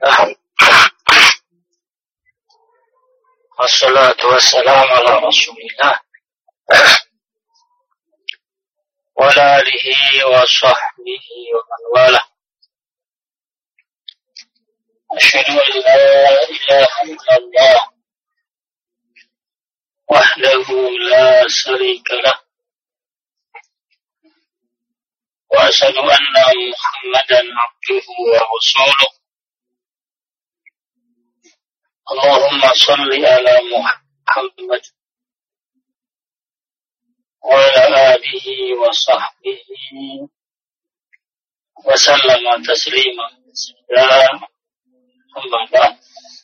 Wassalatu wassalamu ala rasulillah wa ala alihi wa sahbihi wa man wala. Asyhadu an la ilaha illallah wahdahu la syarika lah wa asyhadu anna Muhammadan abduhu wa rasuluh. Allahumma salli ala Muhammad wa ala alihi wa sahbihi wa sallama taslima. Amma ba'd.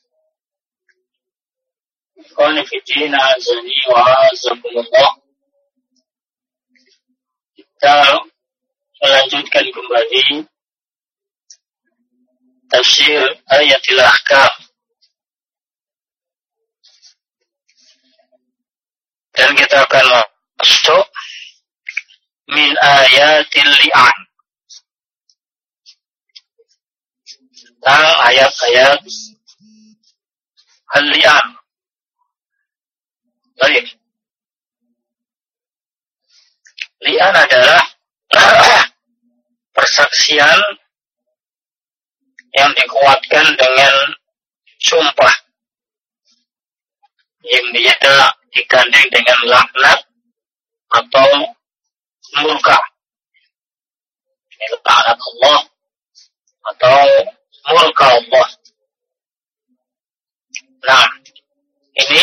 Ikhwani fi din, azani wa azakumullah. Kita melanjutkan kembali tafsir ayatil ahkam. Dan kita akan masuk min ayatil li'an, tentang ayat-ayat al-li'an. Baik. Li'an adalah persaksian yang dikuatkan dengan sumpah yang dia digandeng dengan laknat atau murka. Ini laknat Allah atau murka Allah. Nah, ini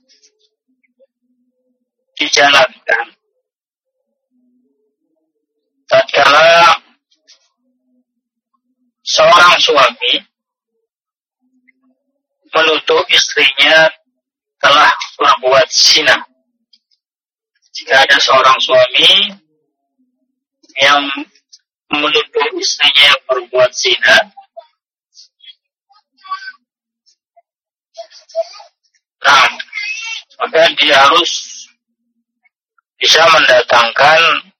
dijalankan tatkala seorang suami menuduh istrinya telah berbuat zina. Jika ada seorang suami yang menuduh istrinya berbuat zina, nah, maka dia harus bisa mendatangkan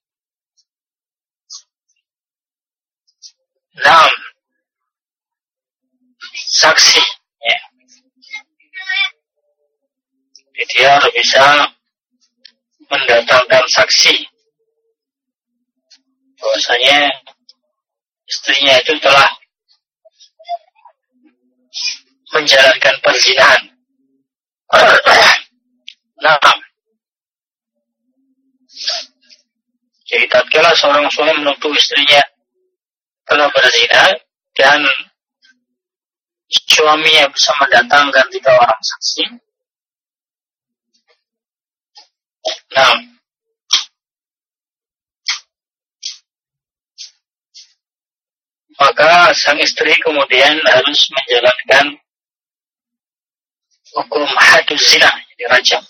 6 saksi. Ya. Jadi dia harus bisa mendatangkan saksi bahwasanya istrinya itu telah menjalankan perzinahan. Nah, jadi tatkala seorang suami menuduh istrinya telah berzina dan suaminya bisa mendatangkan 3 orang saksi, nah, maka sang istri kemudian harus menjalankan hukum hadus zina, jadi rajam.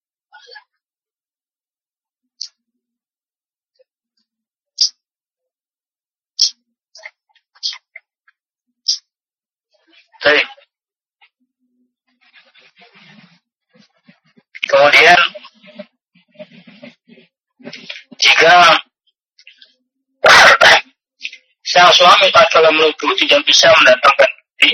Baik. Kemudian jika sang suami tatkala menuduh tidak bisa mendatangkan bukti,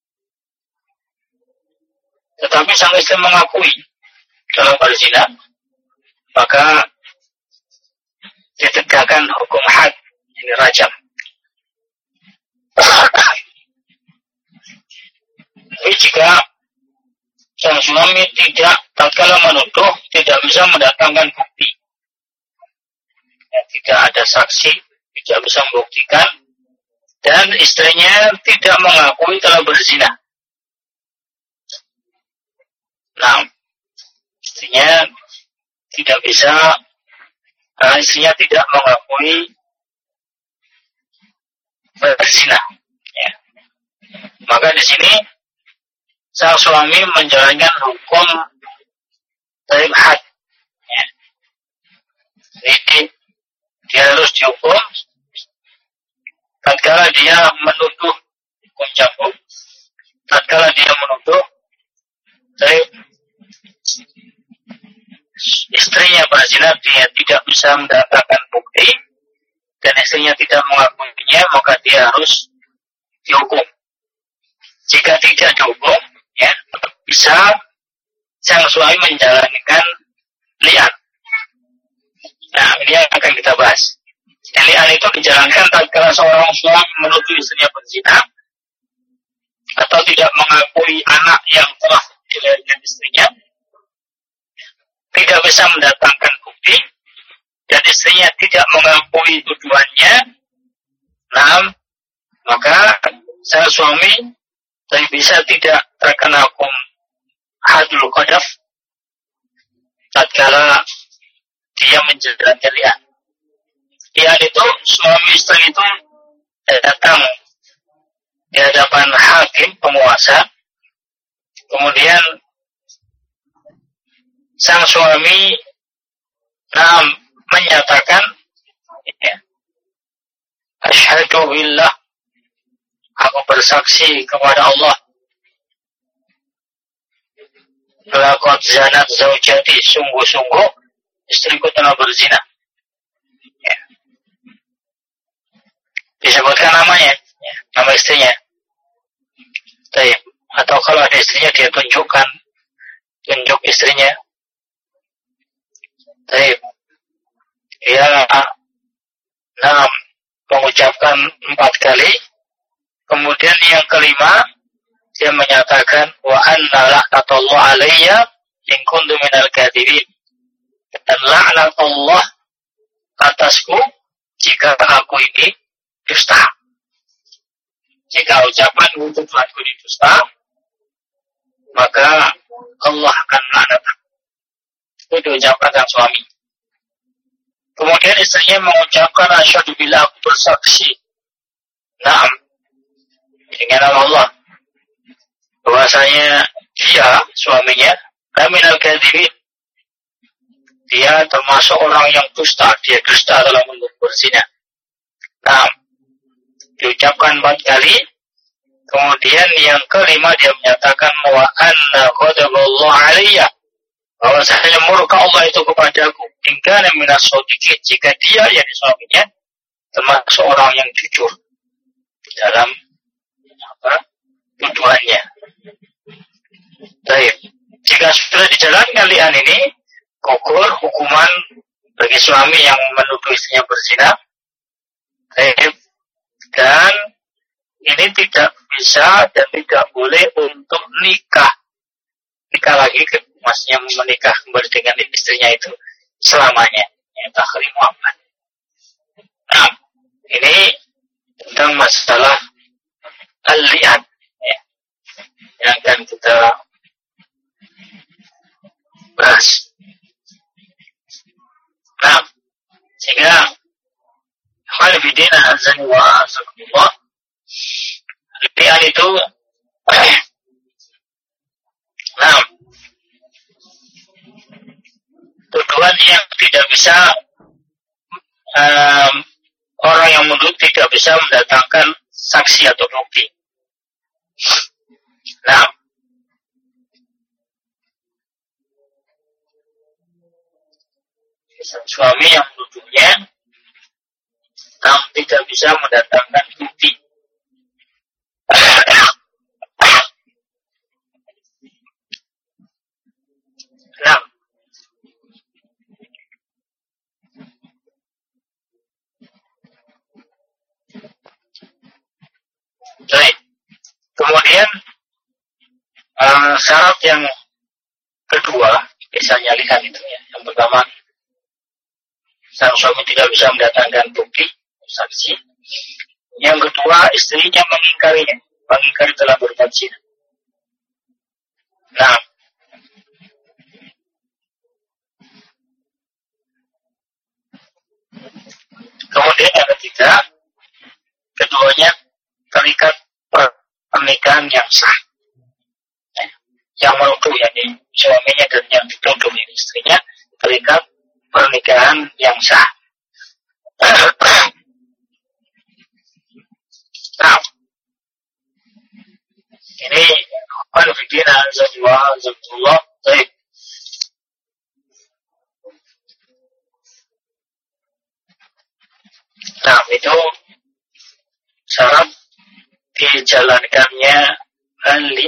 tetapi sang istri mengakui telah berzina, maka ditegakkan hukum had, ini rajam. Tapi jika sang suami tidak tatkala menuduh tidak bisa mendatangkan bukti, ya, tidak ada saksi, tidak bisa membuktikan, dan istrinya tidak mengakui telah berzina. Nah, istrinya tidak bisa, karena istrinya tidak mengakui berzina. Ya. Maka di sini sang suami menjalankan hukum taib had. Ya. Jadi dia harus dihukum tatkala dia menuduh, hukum cambuk tatkala dia menuduh taib istrinya berzina, dia tidak bisa mendatangkan bukti dan istrinya tidak mengakuinya, maka dia harus dihukum. tidak dihukum, ya, bisa sang suami menjalankan li'an. Nah, ini yang akan kita bahas. Li'an itu dijalankan tatkala seorang suami menuduh istrinya berzina atau tidak mengakui anak yang telah dilahirkan istrinya, tidak bisa mendatangkan bukti, dan istrinya tidak mengakui tuduhannya. Nah, maka sang suami bisa tidak terkena hukum hadul qadhaf tatkala dia menjalankan li'an. Li'an itu suami istri itu datang di hadapan hakim penguasa, kemudian sang suami menyatakan, ya, asyhadu billah, aku bersaksi kepada Allah, laqad zanat zaujati, sungguh-sungguh istriku telah berzina. Ya. Disebutkan namanya, ya, nama istrinya. Atau kalau ada istrinya dia tunjuk istrinya. Dia mengucapkan 4 kali. Kemudian yang kelima dia menyatakan wa anna la'natullah alayya in kuntu minal kadhibin, dan laknat Allah atasku jika aku ini dusta. Jika ucapan tuduhanku ini dusta, maka Allah akan laknat. Itu diucapkan sang suami. Kemudian istrinya mengucapkan asyhadu billah, aku bersaksi, dengan nama Allah, bahwasanya dia, suaminya, minal kadhibin, dia termasuk orang yang dusta, dia dusta dalam berzina. Diucapkan 4 kali. Kemudian yang kelima dia menyatakan wa anna ghadaballahu alayya, bahwasanya murka Allah itu kepadaku, in kana minas shadiqin, jika dia, yakni suaminya, termasuk orang yang jujur dalam tuduhannya. Baik, jika sudah dijalankan li'an ini, gugur hukuman bagi suami yang menuduh istrinya berzina. Baik, dan ini tidak bisa dan tidak boleh untuk nikah lagi, maksudnya menikah kembali dengan istrinya itu selamanya, tahrim mu'abbad. Nah, ini tentang masalah al-li'an, ya, yang akan kita bahas. Nah, sehingga khalifidina azani wa azakumullah, li'an itu tuduhan yang tidak bisa, orang yang menuduh tidak bisa mendatangkan saksi atau bukti. Suami yang menuduhnya tidak bisa mendatangkan bukti. Baik. Kemudian syarat yang kedua, misalnya lihat itu ya. Yang pertama, sang suami tidak bisa mendatangkan bukti, saksi. Yang kedua, istrinya mengingkari telah berbuat zina. Kemudian yang ketiga, keduanya terikat pernikahan yang sah. Yang menuduh, yakni suaminya, dan yang dituduh istrinya, terikat pernikahan yang sah. Ini konfidina azabullah. Baik. Itu syarat dijalankannya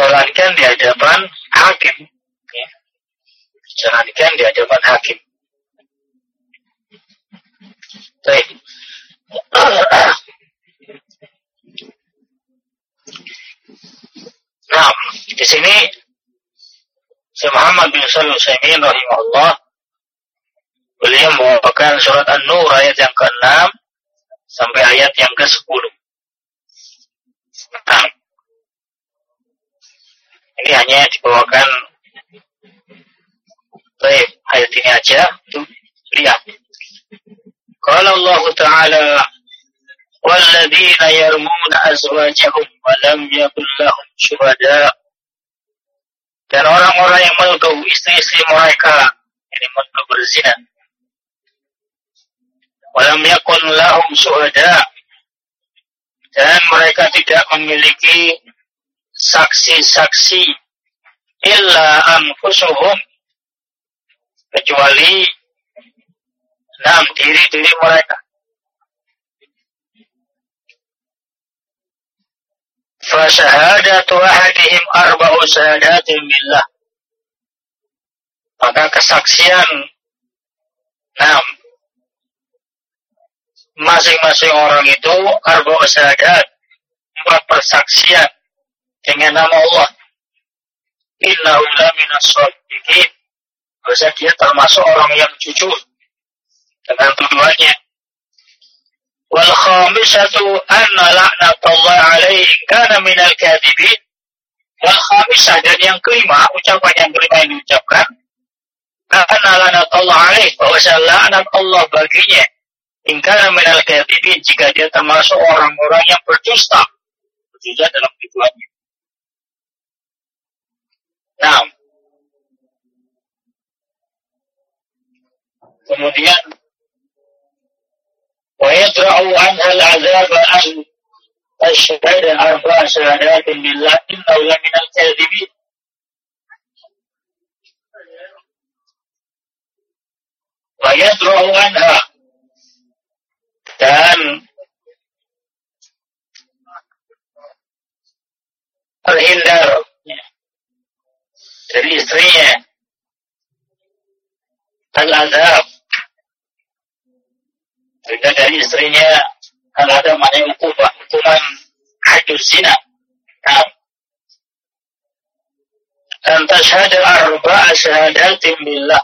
dijalankan di hadapan hakim. Ya. Dijalankan di hadapan hakim. Baik. Nah, di sini Syekh Muhammad bin Shalih Al-Utsaimin rahimahullah beliau membawakan surat An-Nur ayat yang ke-6 sampai ayat yang ke-10. Nah, ini hanya dibawakan baik ayat ini aja tuh lihat. Qala Allah Ta'ala walladzina yarmuna azwajahum wa lam yakul lahum syuhada. Dan orang-orang yang menuduh istri-istri mereka, ini menuduh berzina. Wa lam yakul lahum syuhada. Dan mereka tidak memiliki saksi-saksi illa anfusuhum, kecuali diri-diri mereka. Fa syahadatu ahadihim arba'u syahadatin billah. Maka kesaksian masing-masing orang itu arba'u syahadat, 4 persaksian dengan nama Allah. Innahu laminas shadiqin. Bahwa dia termasuk orang yang jujur dengan tuduhannya. Wal khamisatu anna la'natullah alaihi kana minal kadhibin. Wal khamisah, dan yang kelima, ucapan yang kelima yang diucapkan, anna la'natullah alaihi, bahwa laknat Allah baginya, in kana minal kadhibin, jika dia termasuk orang-orang yang berdusta dalam tuduhannya. Nah, kemudian ويدرأ عنها العذاب أن تشهد 4 شهادات بالله إنه لمن الكاذبين. ويدرأ عنها, dan terhindar dari istrinya al-azab, terhindar dari istrinya al-azab, maknanya hukuman hadus zina. Dan tashhadu 4 syahadatin billah,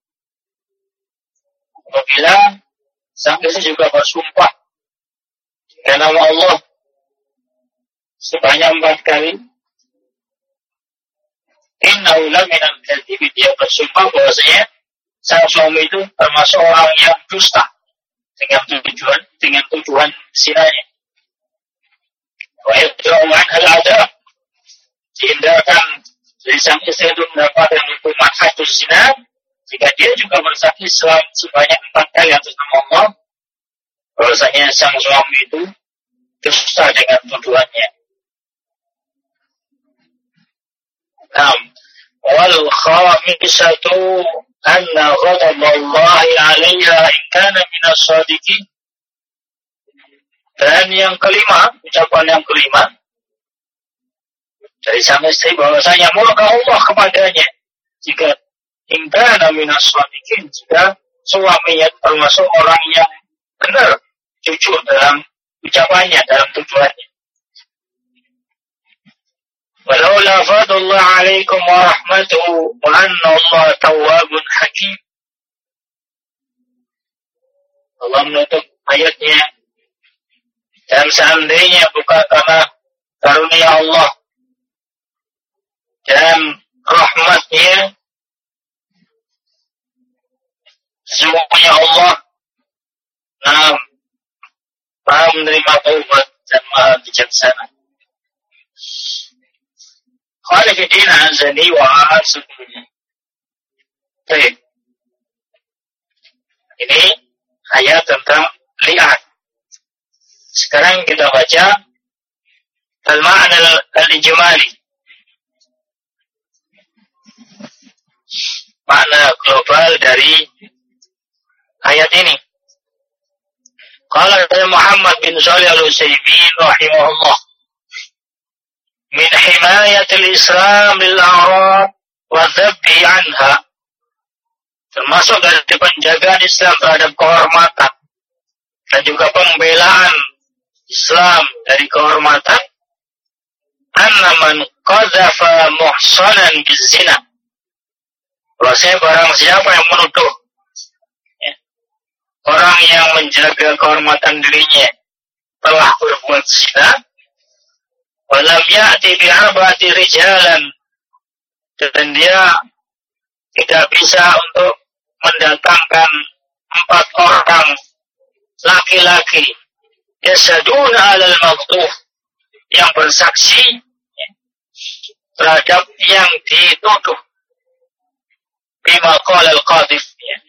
apabila sang istri juga bersumpah dengan nama Allah sebanyak 4 kali. Innahu laminal kadhibin, dia bersumpah bahwasanya sang suami itu termasuk orang yang dusta dengan tujuan zinanya. Wa yadra'u anhal adab, dihindarkan dari sang istri itu mendapatkan hukuman hadus zina jika dia juga bersaksi sebanyak 4 kali atas nama Allah bahwasanya sang suami itu dusta dengan tuduhannya. Wal khamisatu anna ghadaballahi 'alaiha in kana minas shadiqin. Dan yang kelima, ucapan yang kelima dari sang istri bahwasanya murka Allah kepadanya jika in kana minas shadiqin, jika suaminya termasuk orang yang benar, jujur dalam ucapannya, dalam tujuannya. Walaula fadlullah alaikum wa rahmatuhu wa anna Allah tawwabun hakim. Allah menutup ayatnya, dan seandainya bukan karena karunia Allah dan rahmatnya, sesungguhnya Allah Maha menerima taubat dan Maha bijaksana. Khalifidina azani wa a'azubillah. Baik. Ini ayat tentang li'an. Sekarang kita baca al-ma'na al-ijmali, makna global dari ayat ini. Qala Muhammad bin Shalih Al-Utsaimin rahimahullah, min himayatil Islam lil a'rab wa dhabbi anha, termasuk dari penjagaan Islam terhadap kehormatan dan juga pembelaan Islam dari kehormatan, anna man qadhafa muhsanan bizina, bahwasanya barang siapa yang menuduh orang yang menjaga kehormatan dirinya telah berbuat zina, walam ya'ti bi'arba'ati rijalan, dan dia tidak bisa untuk mendatangkan 4 orang laki-laki yasaduna 'alal maqtuh, yang bersaksi terhadap yang dituduh, bima qala al-qadhif,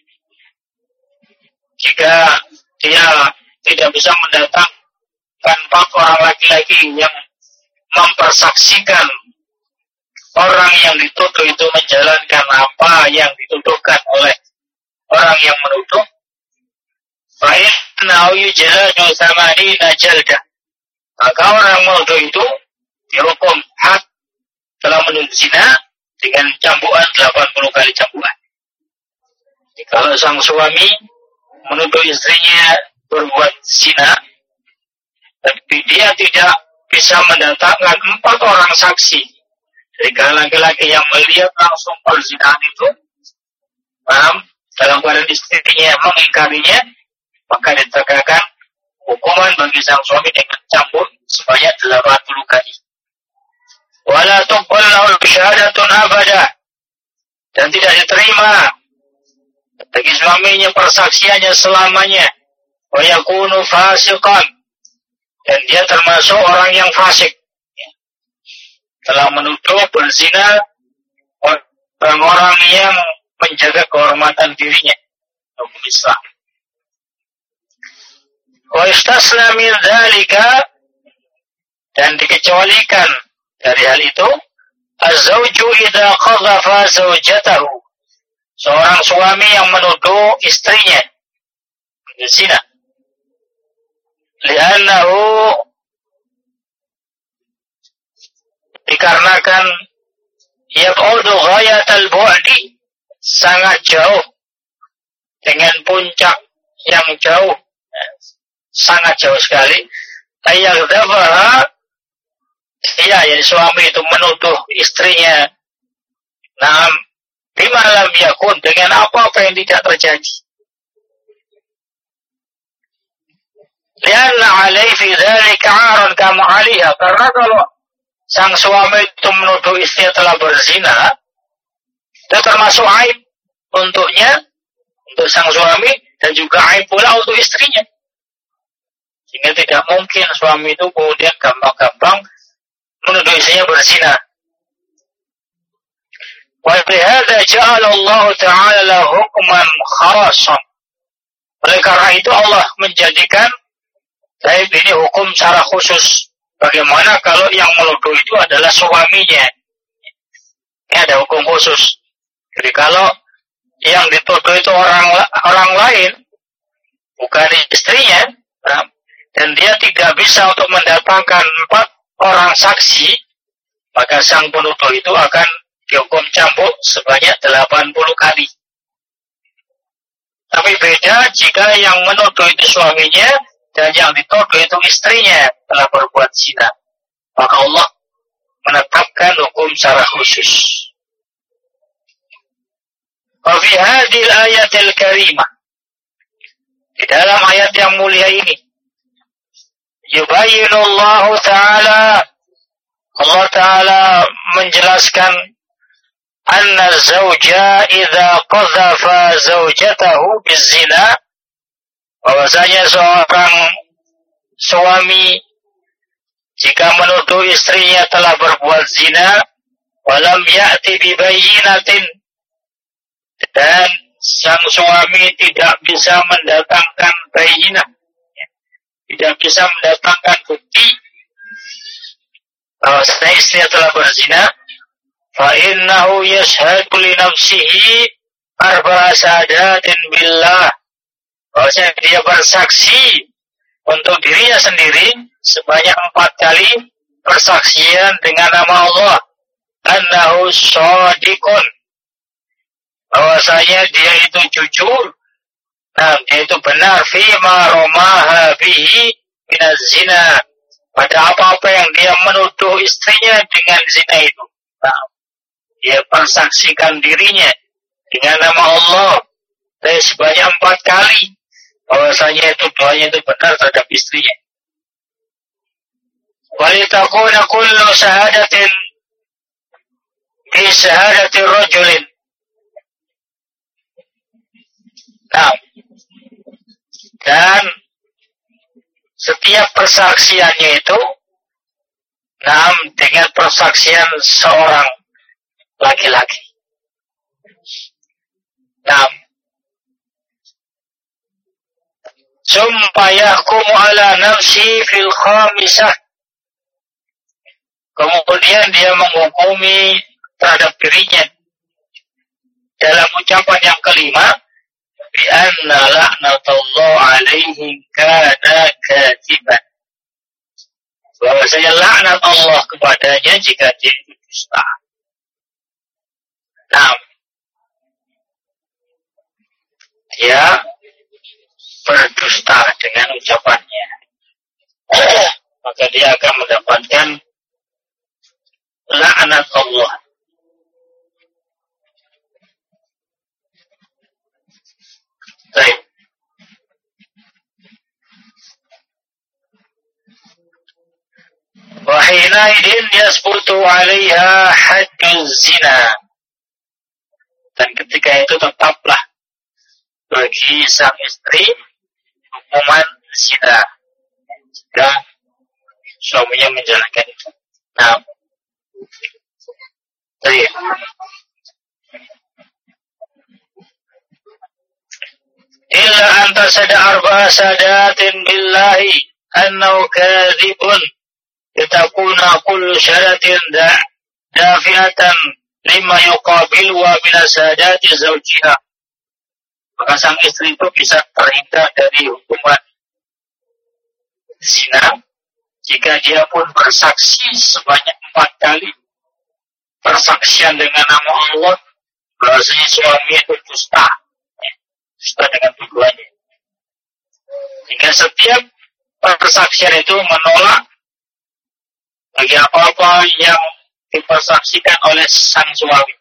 jika dia tidak bisa mendatangkan 4 orang laki-laki yang mempersaksikan orang yang dituduh itu menjalankan apa yang dituduhkan oleh orang yang menuduh, fa innahu yujladu 80 jaldah, maka orang menuduh itu dihukum had, telah menuduh zina, dengan cambukan 80 kali cambukan. Jadi kalau sang suami menuduh istrinya berbuat zina, tapi dia tidak bisa mendatangkan 4 orang saksi dari laki-laki yang melihat langsung perzinahan itu, paham, dalam keadaan istrinya mengingkarinya, maka ditegakkan hukuman bagi sang suami dengan cambuk sebanyak 80 kali. Wala tuqbal lahu syahadatun abada, dan tidak diterima bagi suaminya persaksiannya selamanya. Wa yakunu fasiqan, dan dia termasuk orang yang fasik, telah menuduh berzina orang-orang yang menjaga kehormatan dirinya, hukum Islam. Wa istasna min dzalika, dan dikecualikan dari hal itu, az-zawju idza qadhafa zawjatahu, seorang suami yang menuduh istrinya berzina, li'annahu, dikarenakan yab'udu ghayatal bu'di, sangat jauh, dengan puncak yang jauh, sangat jauh sekali, ayyadhabaha, jadi suami itu menuduh istrinya bima lam yakun, dengan apa-apa yang tidak terjadi. Lianna alaihi fi dzalika 'aran kama 'alaiha, karena kalau sang suami itu menuduh istrinya telah berzina, itu termasuk aib untuknya, untuk sang suami, dan juga aib pula untuk istrinya. Sehingga tidak mungkin suami itu kemudian gampang-gampang menuduh istrinya berzina. Wa lihadza ja'ala Allah Ta'ala lahu hukman kharasan. Oleh karena itu Allah menjadikan ini hukum secara khusus. Bagaimana kalau yang menuduh itu adalah suaminya? Ini ada hukum khusus. Jadi kalau yang dituduh itu orang lain, bukan istrinya, dan dia tidak bisa untuk mendatangkan 4 orang saksi, maka sang penuduh itu akan dihukum cambuk sebanyak 80 kali. Tapi beda jika yang menuduh itu suaminya dan yang dituduh itu istrinya telah berbuat zina, maka Allah menetapkan hukum secara khusus. Wa fi hadhil ayatil karimah, di dalam ayat yang mulia ini, yubayyinu Allah Ta'ala menjelaskan anna zawja idza qadhafa zawjatahu bizina, bahwasanya seorang suami jika menuduh istrinya telah berbuat zina, walam ya'ti bibayyinatin, dan sang suami tidak bisa mendatangkan bayyinah, tidak bisa mendatangkan bukti bahwa istrinya telah berzina, fa innahu yashhadu li nafsihi arba'a syahadatin billah, bahwasanya dia bersaksi untuk dirinya sendiri sebanyak 4 kali persaksian dengan nama Allah, annahu shadiqun, bahwasanya dia itu jujur, nah dia itu benar, fima romaha bihi minaz zina, pada apa-apa yang dia menuduh istrinya dengan zina itu. Nah, dia persaksikan dirinya dengan nama Allah sebanyak 4 kali, bahwasanya itu doanya itu benar terhadap istrinya. Walitakuna kullu syahadatin fi syahadati rajulin. Nah, dan setiap persaksiannya itu dengan persaksian seorang laki-laki. Summa yahkumu ala nafsi fil khamisah, kemudian dia menghukumi terhadap dirinya dalam ucapan yang kelima, bi anna la'natullah alaihi kana katiban, bahwasanya laknat Allah kepadanya jika dia dusta. Nah, dia berdusta dengan ucapannya, maka dia akan mendapatkan laknat Allah. Baik. Wa hinaidin yasbutu 'alaiha hadduz zina, dan ketika itu tetaplah bagi sang istri hukuman zina jika suaminya menjalankan itu. Nah, baik. Illa anta sada arba'a sadatin billahi annahu kadhibun, litakuna kullu syaratin dafi'atan lima yuqabil wa bila sadati zawjiha, maka sang istri itu bisa terhindar dari hukuman zina jika dia pun bersaksi sebanyak 4 kali persaksian dengan nama Allah, bahwasanya suami itu dusta dengan tuduhannya. Hingga setiap persaksian itu menolak bagi apa-apa yang dipersaksikan oleh sang suami.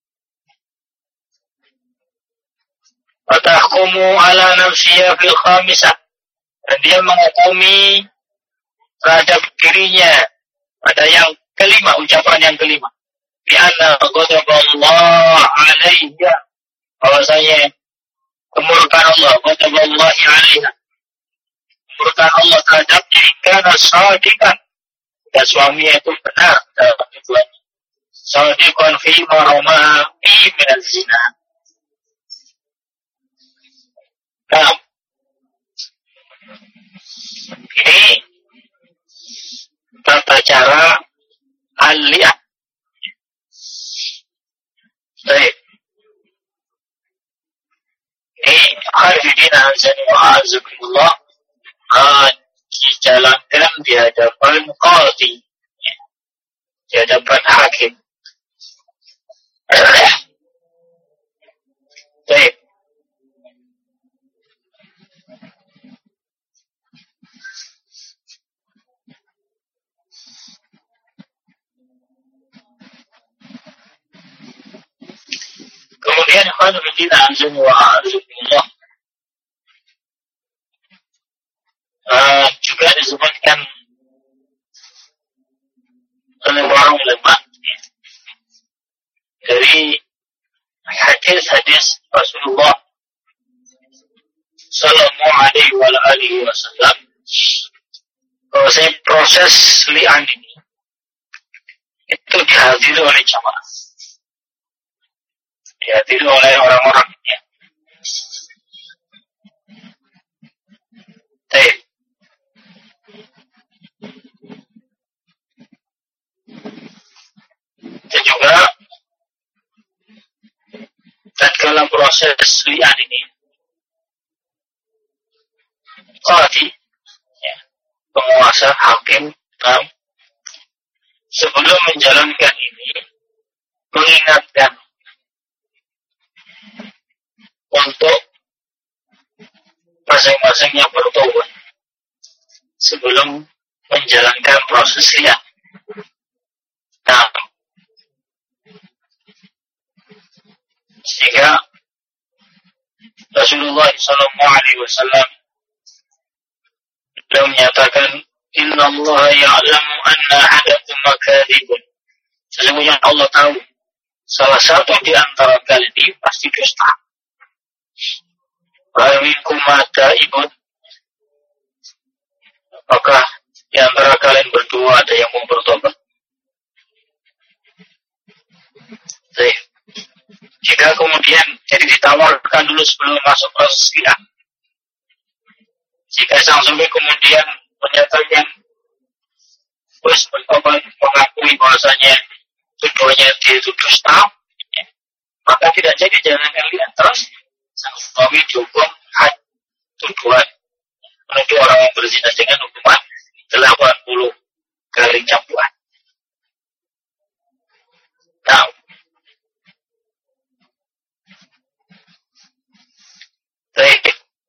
Fatahkumu ala nafsiyya fil khamisah, dan dia menghukumi terhadap dirinya pada yang kelima, ucapan yang kelima, bi anna ghadaballah alaiha, bahwasanya kemurkaan Allah, ghadaballahi alaiha, kemurkaan Allah terhadap diri kana shadiqan, dan suaminya itu benar dalam tujuannya, shadiqan fi marama fi min az-zina. Nah, ini tata cara aliyah. Baik. Ini hadirin azan wa azakumullah, dijalankan di hadapan qadhi, di hadapan hakim. Baik. Kemudian hadirin azan wa azakumullah, juga disebutkan oleh para ulama dari hadis-hadis Rasulullah sallallahu alaihi wasallam, bahwasanya proses li'an ini itu dihadiri oleh jamaah, dihadiri oleh orang-orang ya. Dan juga tatkala proses li'an ini, qadhi ya, penguasa hakim sebelum menjalankan ini mengingatkan untuk masing-masingnya bertobat sebelum menjalankan proses lihat. Nah, sehingga Rasulullah SAW beliau menyatakan, Inna Allah ya'lamu anna ahadakum makadzibun. Sesungguhnya Allah tahu salah satu di antara kalian ini pasti dusta. Wa minkum mataibun. Apakah di antara kalian berdua ada yang mau bertobat? Jadi, jika kemudian jadi ditawarkan dulu sebelum masuk proses sidang. Jika sang suami kemudian menyatakan terus bertobat mengakui bahwasanya tuduhannya dia itu dusta, maka tidak jadi jalankan lihat terus sang suami dihukum had tuduhan menuduh orang yang berzina dengan hukuman 80 kali campuran. Nah, baik.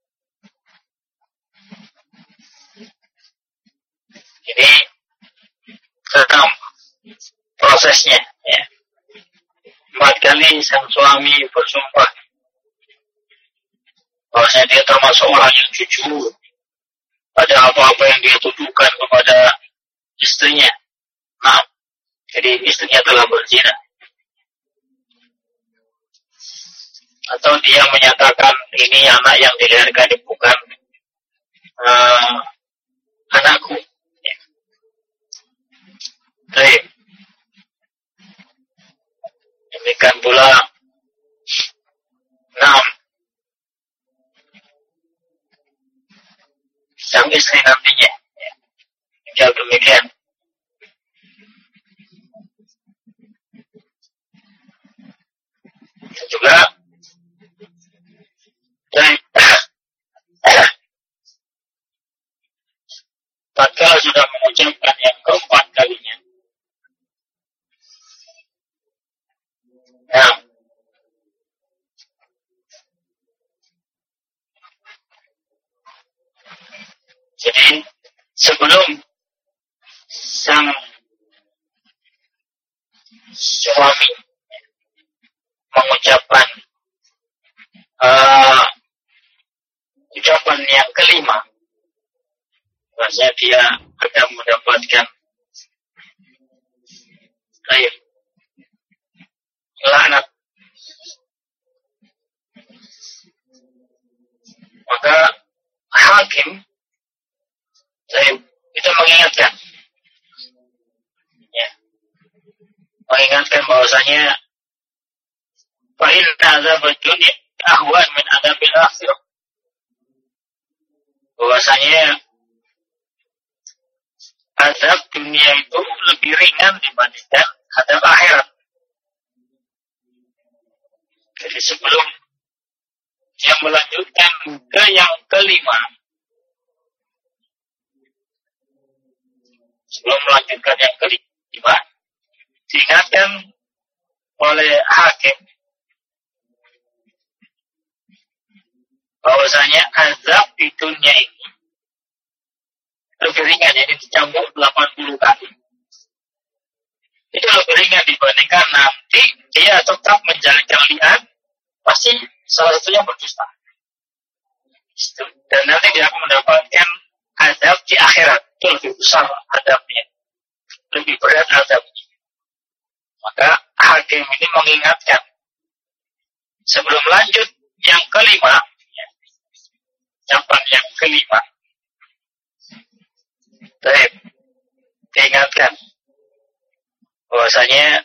Ini tentang prosesnya. Ya. 4 kali sang suami bersumpah bahwasanya dia termasuk orang yang jujur pada apa-apa yang dia tuduhkan kepada istrinya. Nah, jadi istrinya telah berzina. Atau dia menyatakan ini anak yang dilahirkan bukan anakku. Ya. Baik. Demikian pula 6. Sang istri nantinya. Ya. Jauh demikian. Dan juga tatkala sudah mengucapkan yang keempat kalinya. Nah, jadi sebelum sang suami mengucapkan ucapan yang kelima, bahwasanya dia akan mendapatkan laknat, maka hakim itu mengingatkan, ya, mengingatkan bahwasanya fa'in azab dunia ahwan min azabil akhirah, bahwasanya azab dunia itu lebih ringan dibandingkan azab akhirat. Jadi sebelum dia melanjutkan ke yang kelima, diingatkan oleh hakim bahwasanya azab di dunia ini lebih ringan, jadi dicampur 80 kali. Itu lebih ringan dibandingkan nanti dia tetap menjalankan li'an, pasti salah satunya berdusta. Dan nanti dia akan mendapatkan azab di akhirat, itu lebih besar azabnya, lebih berat azabnya. Maka hakim ini mengingatkan sebelum lanjut yang kelima, ucapan yang kelima, diingatkan bahwasanya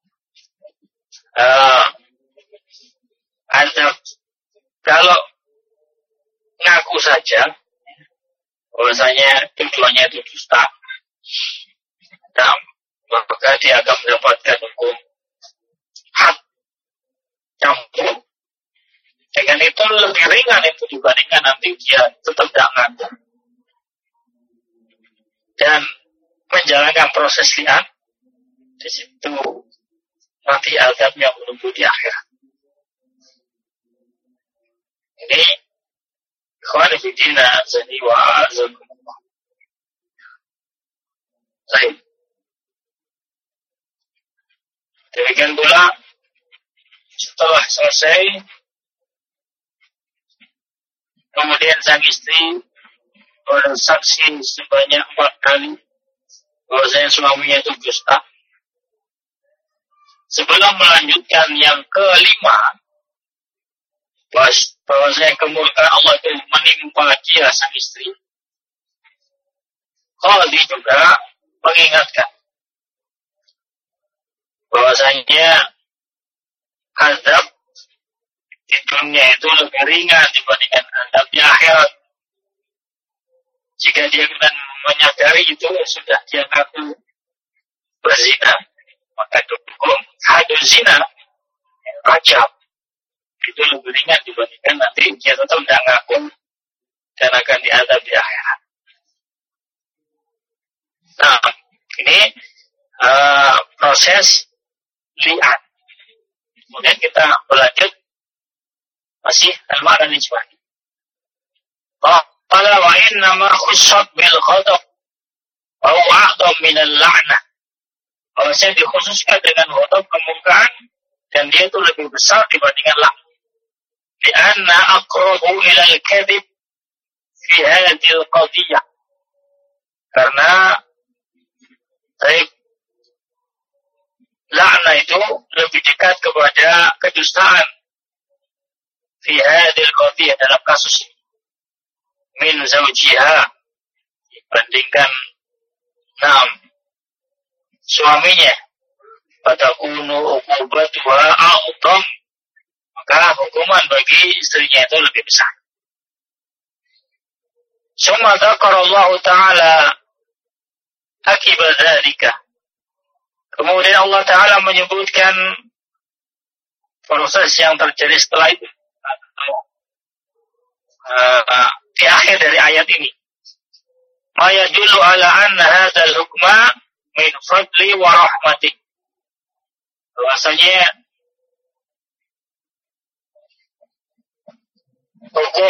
azab kalau ngaku saja bahwasanya tujuannya itu dusta, nah, maka dia akan mendapatkan hukum had campur. Dengan itu lebih ringan itu dibandingkan nanti dia tetap tidak ngaku dan menjalankan proses li'an, Di situ nanti azab yang menunggu di akhirat. Ini ikhwan fillah azani wa azakumullah. Baik. Demikian pula setelah selesai, kemudian sang istri bersaksi sebanyak 4 kali bahwasanya suaminya itu dusta. Sebelum melanjutkan yang kelima, bahwasanya kemurkaan Allah itu menimpa dia sang istri, Qadhi juga mengingatkan bahwasanya azab di dunia itu lebih ringan dibandingkan azab di akhirat. Jika dia menyadari itu sudah dia ngaku berzina, maka hukum hadus zina, rajam, itu lebih ringan dibandingkan nanti dia tetap tidak ngaku dan akan diazab di akhirat. Nah, ini proses li'an. Kemudian kita berlanjut masih al-ma'na nisbah. Qala wa inna ma khussat bil ghadab wa huwa a'dham min al-la'nah. Bahwasanya dikhususkan dengan ghadab kemurkaan dan dia itu lebih besar dibandingkan laknat. Li'anna aqrabu ila al-kadhib fi hadhihi al-qadiyah. Karena laknat itu lebih dekat kepada kedustaan fi hadhihi al-qadiyah dalam kasus ini. Min zawjiha dibandingkan suaminya, fatakunu uqubatuha a'dham, maka hukuman bagi istrinya itu lebih besar. Summa dzakara Allah Ta'ala akibat dzalika. Kemudian Allah Ta'ala menyebutkan proses yang terjadi setelah itu, di akhir dari ayat ini. Ma yadullu ala anna hadzal hukma min fadli wa rahmati. Bahwasanya hukum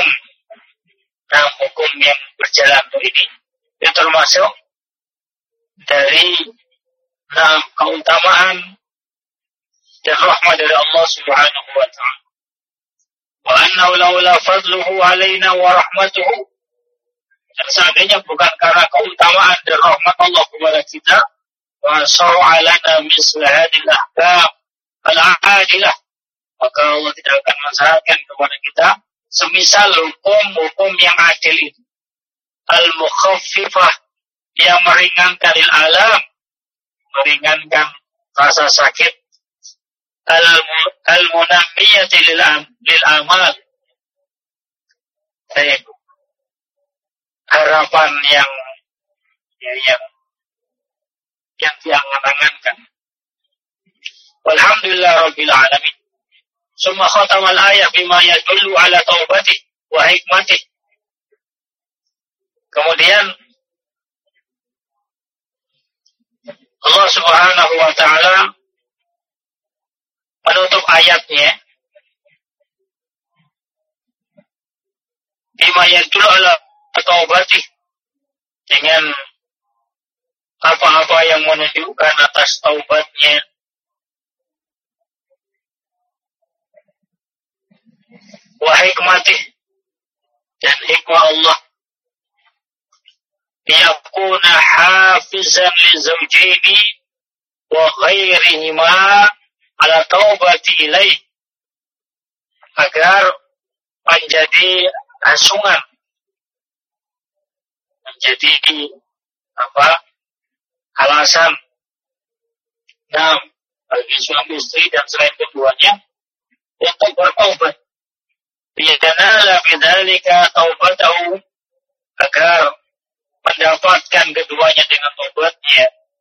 yang berjalan ini itu termasuk dari keutamaan dan rahmat dari Allah Subhanahu wa ta'ala. Wa annahu laula fadluhu alaina wa rahmatuhu, dan seandainya bukan karena keutamaan dan rahmat Allah kepada kita, wa sa'alana misla hadil ahkam al-aadilah, maka Allah tidak akan mensyaratkan kepada kita semisal hukum yang adil itu, al-mukhaffifah, yang meringankan alam, meringankan rasa sakit, al-munammiyati lil amal, harapan yang diangan-angankan. Walhamdulillah rabbil alamin. Summa khatama al-ayat bima yadullu ala taubatih wa hikmatih. Kemudian Allah Subhanahu wa ta'ala menutup ayatnya bima yadullu ala taubatih, dengan apa-apa yang menunjukkan atas taubatnya. Wa hikmatih, dan hikmah Allah, yakuna hafizan li zawjaini wa ghairihima ala taubati ilaih, agar menjadi asungan, menjadi alasan bagi suami istri dan selain keduanya untuk bertaubat. Biyanala bidzalika taubatahu, agar mendapatkan keduanya dengan taubatnya,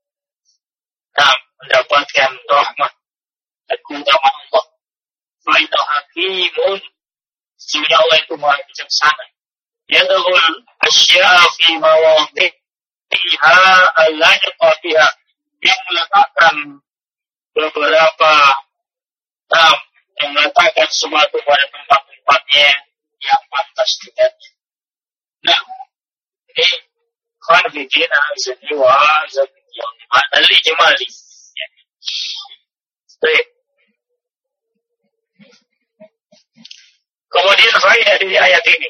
mendapatkan rahmat dan keutamaan Allah. Fa'inna hakimun, sesungguhnya Allah itu maha bijaksana. Yadul asya'a fi mawadhiha al-la'iqa biha, yang meletakkan beberapa yang meletakkan sesuatu pada tempat-tempatnya yang pantas dengannya. Nah, ini khanfidin azani wa azani ma'na al-ijmali. Baik. Kemudian faedah dari ayat ini.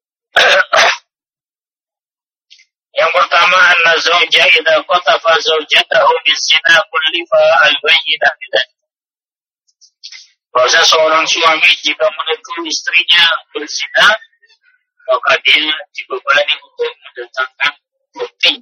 Yang pertama, anna zawja idza qatafa zawjatahu bizina kullifa al-bayyinah bidzalik. Bahwa seorang suami jika menegur istrinya berzina, maka dia dibebani untuk mendatangkan bukti.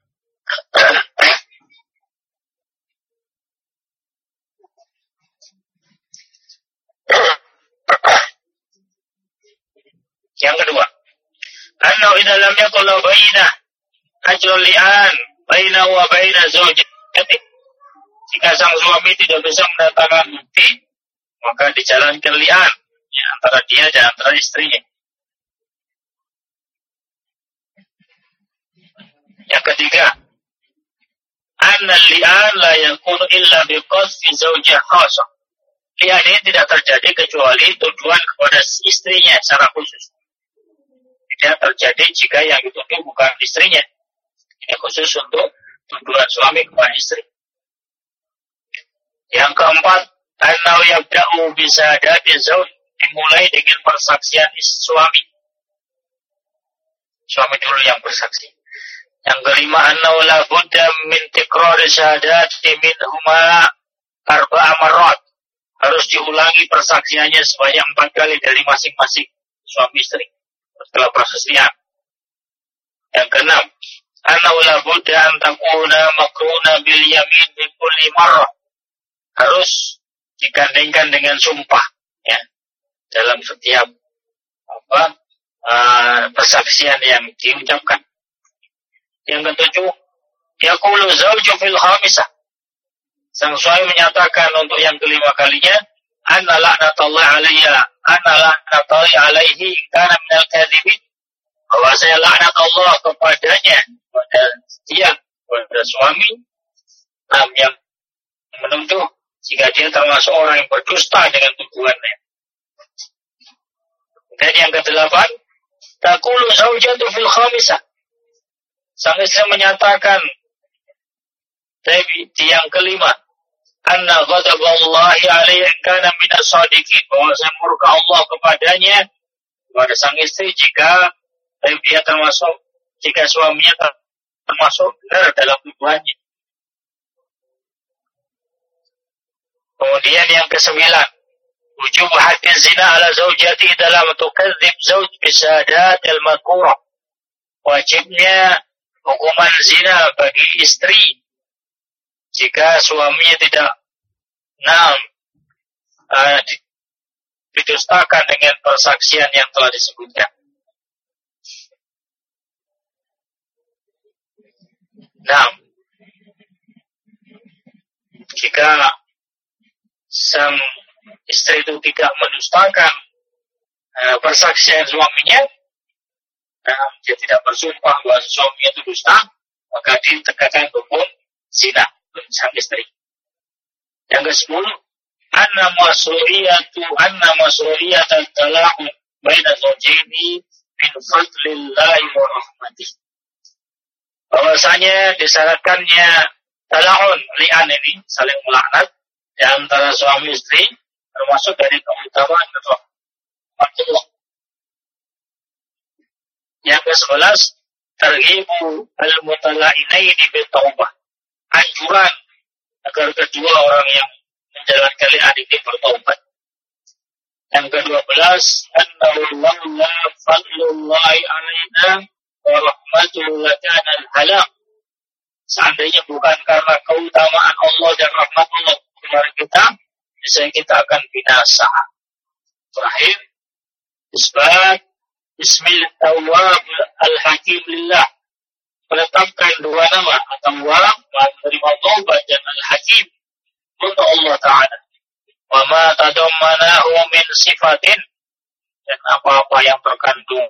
Yang kedua, anna idza lam yakul bayyinah ajrul li'an baina wa baina zawjatihi. Jika sang suami tidak bisa mendatangkan bukti, maka dijalankan li'an ya, antara dia dan antara istrinya. Yang ketiga, anna li'an la yakunu illa biqasfi zawjah khasah. Li'an ini tidak terjadi kecuali tujuan kepada istrinya secara khusus. Tidak terjadi jika yang dituduh bukan istrinya. Ini khusus untuk tuduhan suami kepada istri. Yang keempat, annahu yabda'u bisadati zawj, dimulai dengan persaksian suami. Suami dulu yang bersaksi. Yang kelima, annahu la budda min tikrari syahadati minhuma arba'a marrat. Harus diulangi persaksiannya sebanyak 4 kali dari masing-masing suami istri setelah proses li'an. Yang keenam, annahu la budda an takuna makruna bil yamin bi kulli marrah. Harus digandengkan dengan sumpah ya dalam setiap persaksian yang diucapkan. Yang ketujuh, yaqulu zawju fil khamisah. Sang suami menyatakan untuk yang kelima kalinya, anna la'natullahi alayya, anna la'natullahi alaihi kana minal kadzibin. Bahwa saya laknat Allah kepadanya, kepada dia, kepada suami yang menuduh jika dia termasuk orang yang berdusta dengan tuduhannya. Dan yang kedelapan, taqulu zawjatu fil khamisah. Sang istri menyatakan di yang kelima, anna ghadaballahi alaihi kana minas shadiqin, bahwa saya murka Allah kepadanya, kepada sang istri jika dia termasuk, jika suaminya termasuk benar dalam tuduhannya. Kemudian yang kesembilan, wujub haqqi zina ala zawjati dalam tukadzib zawj bisadat al-madhkurah. Wajibnya hukuman zina bagi istri jika suaminya tidak didustakan dengan persaksian yang telah disebutkan. Jika sang istri itu tidak mendustakan persaksian suaminya, dia tidak bersumpah bahwa suaminya itu dusta, maka ditegakkan hukum zina untuk sang istri. Yang ke-10, anna masru'iyatal talaqu baina zawjaini min fadlillahi wa rahmatih. Bahwasanya disyaratkannya talaqun li'an ini, saling melaknat di antara suami istri, termasuk dari keutamaan Allah. Yang ke-11, targhibu al-mutala'inaini bitaubah. Anjuran agar kedua orang yang menjalankan li'an ini bertaubat. Yang ke-12, annahu la fadlullahi alaina wa rahmatuhu lakana al-halak. Seandainya bukan karena keutamaan Allah dan rahmat Allah kepada kita, misalnya kita akan binasa. Terakhir, isbat Bismil Tawwab Al-Hakim Lillah, menetapkan dua nama, At-Tawwab menerima taubat dan Al-Hakim untuk Allah Ta'ala. Wa ma tadammanahu min sifatin, dan apa-apa yang terkandung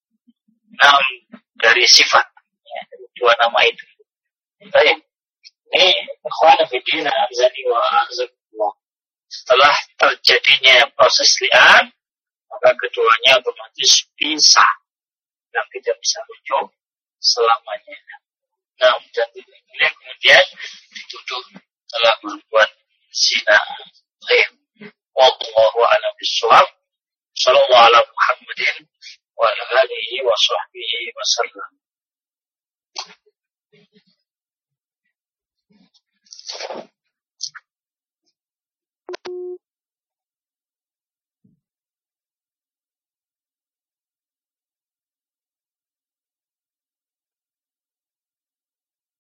dari sifat ya, dua nama itu. Baik. ikhwan fillah azani wa azakumullah. Setelah terjadinya proses li'an, maka keduanya otomatis pisah dan tidak bisa rujuk selamanya. Nah, dan kemudian dituduh telah berbuat zina. Wallahu a'lam bishawab. Sallallahu ala Muhammadin wa ala alihi wa sahbihi wa sallam.